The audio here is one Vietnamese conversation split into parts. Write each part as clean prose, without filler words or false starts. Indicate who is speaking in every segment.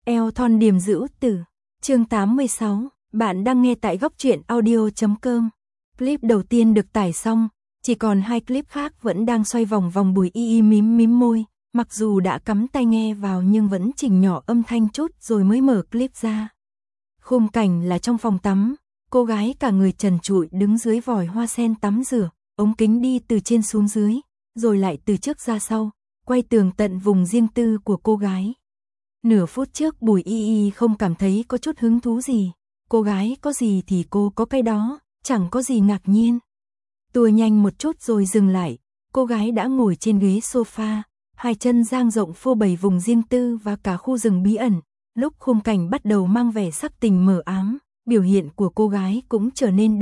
Speaker 1: Eo thon điềm dữ tử. Chương 86, bạn đang nghe tại góc truyện audio.com. Clip đầu tiên được tải xong, chỉ còn 2 clip khác vẫn đang xoay vòng vòng Bùi Y mím mím môi, mặc dù đã cắm tai nghe vào nhưng vẫn chỉnh nhỏ âm thanh chút rồi mới mở clip ra. Khung cảnh là trong phòng tắm, cô gái cả người trần trụi đứng dưới vòi hoa sen tắm rửa, ống kính đi từ trên xuống dưới, rồi lại từ trước ra sau, quay tường tận vùng riêng tư của cô gái. Nửa phút trước Bùi Y không cảm thấy có chút hứng thú gì, cô gái có gì thì cô có cái đó, chẳng có gì ngạc nhiên. Tua nhanh một chút rồi dừng lại, cô gái đã ngồi trên ghế sofa, hai chân dang rộng phô bày vùng riêng tư và cả khu rừng bí ẩn. Lúc khung cảnh bắt đầu mang vẻ sắc tình mờ ám, biểu hiện của cô gái cũng trở nên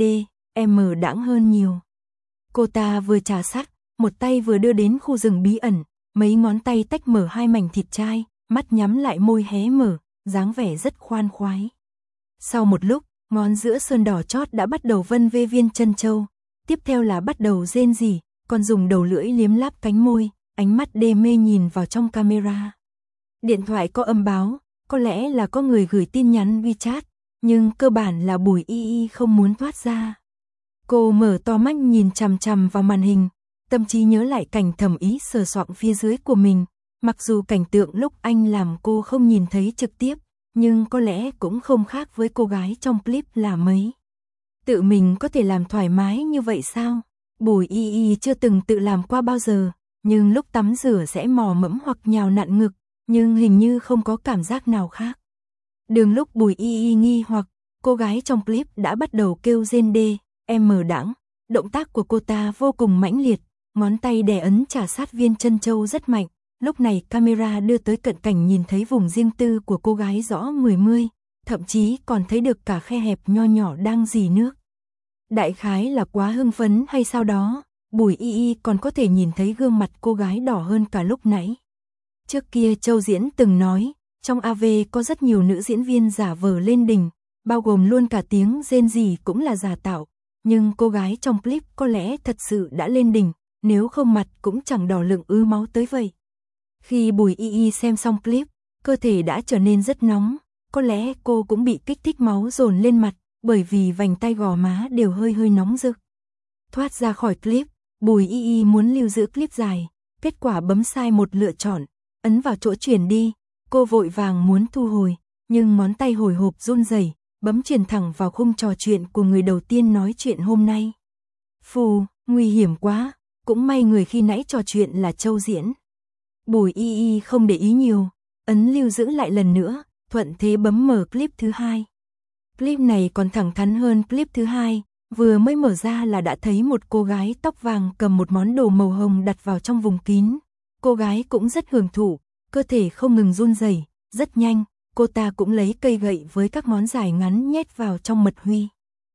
Speaker 1: đãng hơn nhiều. Cô ta vừa trà sát, một tay vừa đưa đến khu rừng bí ẩn, mấy ngón tay tách mở hai mảnh thịt chai, mắt nhắm lại môi hé mở, dáng vẻ rất khoan khoái. Sau một lúc, ngón giữa sơn đỏ chót đã bắt đầu vân vê viên chân châu, tiếp theo là bắt đầu rên rỉ, còn dùng đầu lưỡi liếm láp cánh môi, ánh mắt đê mê nhìn vào trong camera. Điện thoại có âm báo, có lẽ là có người gửi tin nhắn WeChat, nhưng cơ bản là Bùi Y không muốn thoát ra. Cô mở to mắt nhìn chằm chằm vào màn hình, tâm trí nhớ lại cảnh Thẩm Ý sờ soạng phía dưới của mình, mặc dù cảnh tượng lúc anh làm cô không nhìn thấy trực tiếp, nhưng có lẽ cũng không khác với cô gái trong clip là mấy. Tự mình có thể làm thoải mái như vậy sao? Bùi Y chưa từng tự làm qua bao giờ, nhưng lúc tắm rửa sẽ mò mẫm hoặc nhào nặn ngực, nhưng hình như không có cảm giác nào khác. Đường lúc Bùi Y nghi hoặc, cô gái trong clip đã bắt đầu kêu rên đãng. Động tác của cô ta vô cùng mãnh liệt, ngón tay đè ấn chà sát viên chân châu rất mạnh. Lúc này camera đưa tới cận cảnh nhìn thấy vùng riêng tư của cô gái rõ mười mươi, thậm chí còn thấy được cả khe hẹp nho nhỏ đang rỉ nước. Đại khái là quá hưng phấn hay sao đó, Bùi Y còn có thể nhìn thấy gương mặt cô gái đỏ hơn cả lúc nãy. Trước kia Châu Diễn từng nói, trong AV có rất nhiều nữ diễn viên giả vờ lên đỉnh, bao gồm luôn cả tiếng rên rỉ cũng là giả tạo, nhưng cô gái trong clip có lẽ thật sự đã lên đỉnh, nếu không mặt cũng chẳng đỏ lựng ứ máu tới vậy. Khi Bùi Y xem xong clip, cơ thể đã trở nên rất nóng, có lẽ cô cũng bị kích thích máu dồn lên mặt, bởi vì vành tay gò má đều hơi nóng rực. Thoát ra khỏi clip, Bùi Y muốn lưu giữ clip dài, kết quả bấm sai một lựa chọn, ấn vào chỗ chuyển đi, cô vội vàng muốn thu hồi, nhưng ngón tay hồi hộp run rẩy, bấm chuyển thẳng vào khung trò chuyện của người đầu tiên nói chuyện hôm nay. Phù, nguy hiểm quá, cũng may người khi nãy trò chuyện là Châu Diễn. Bùi Y không để ý nhiều, ấn lưu giữ lại lần nữa, thuận thế bấm mở clip thứ hai. Clip này còn thẳng thắn hơn clip thứ hai, vừa mới mở ra là đã thấy một cô gái tóc vàng cầm một món đồ màu hồng đặt vào trong vùng kín. Cô gái cũng rất hưởng thụ, cơ thể không ngừng run rẩy, rất nhanh, cô ta cũng lấy cây gậy với các món dài ngắn nhét vào trong mật huy.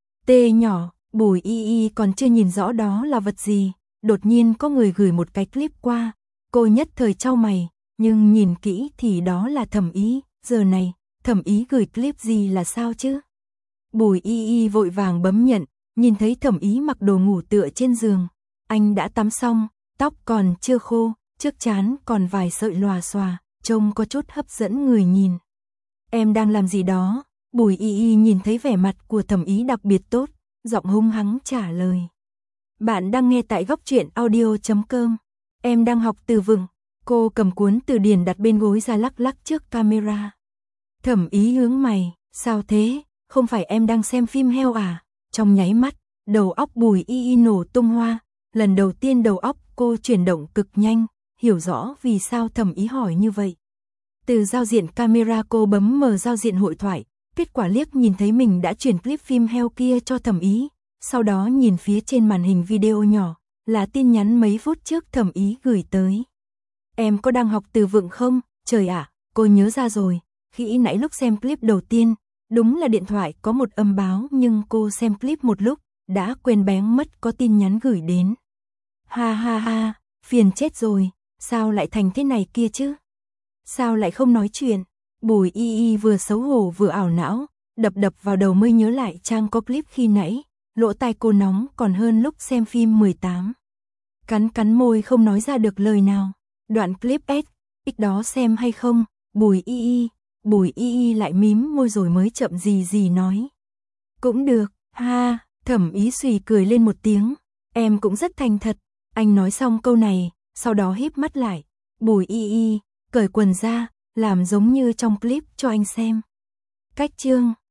Speaker 1: Tê nhỏ, Bùi Y còn chưa nhìn rõ đó là vật gì, đột nhiên có người gửi một cái clip qua. Cô nhất thời chau mày, nhưng nhìn kỹ thì đó là Thẩm Ý, giờ này, Thẩm Ý gửi clip gì là sao chứ? Bùi Y vội vàng bấm nhận, nhìn thấy Thẩm Ý mặc đồ ngủ tựa trên giường. Anh đã tắm xong, tóc còn chưa khô, trước trán còn vài sợi lòa xòa, trông có chút hấp dẫn người nhìn. Em đang làm gì đó? Bùi Y nhìn thấy vẻ mặt của Thẩm Ý đặc biệt tốt, giọng hung hăng trả lời. Bạn đang nghe tại góc truyện audio.com. Em đang học từ vựng. Cô cầm cuốn từ điển đặt bên gối ra lắc lắc trước camera. Thẩm Ý hướng mày, sao thế, không phải em đang xem phim heo à? Trong nháy mắt, đầu óc Bùi Y nổ tung hoa, lần đầu tiên đầu óc cô chuyển động cực nhanh, hiểu rõ vì sao Thẩm Ý hỏi như vậy. Từ giao diện camera cô bấm mở giao diện hội thoại, kết quả liếc nhìn thấy mình đã chuyển clip phim heo kia cho Thẩm Ý, sau đó nhìn phía trên màn hình video nhỏ, là tin nhắn mấy phút trước Thẩm Ý gửi tới. Em có đang học từ vựng không? Trời ạ, cô nhớ ra rồi, khi nãy lúc xem clip đầu tiên, đúng là điện thoại có một âm báo nhưng cô xem clip một lúc, đã quên bén mất có tin nhắn gửi đến. Ha ha ha, phiền chết rồi, sao lại thành thế này kia chứ? Sao lại không nói chuyện? Bùi Y vừa xấu hổ vừa ảo não, đập vào đầu mới nhớ lại trang có clip khi nãy, lỗ tai cô nóng còn hơn lúc xem phim 18. Cắn môi không nói ra được lời nào. Đoạn clip X đó xem hay không? Bùi Y, Bùi Y Y lại mím môi rồi mới chậm gì nói. Cũng được, ha, Thẩm Ý Xùy cười lên một tiếng. Em cũng rất thành thật. Anh nói xong câu này, sau đó híp mắt lại. Bùi Y Y, cởi quần ra, làm giống như trong clip cho anh xem. Cách chương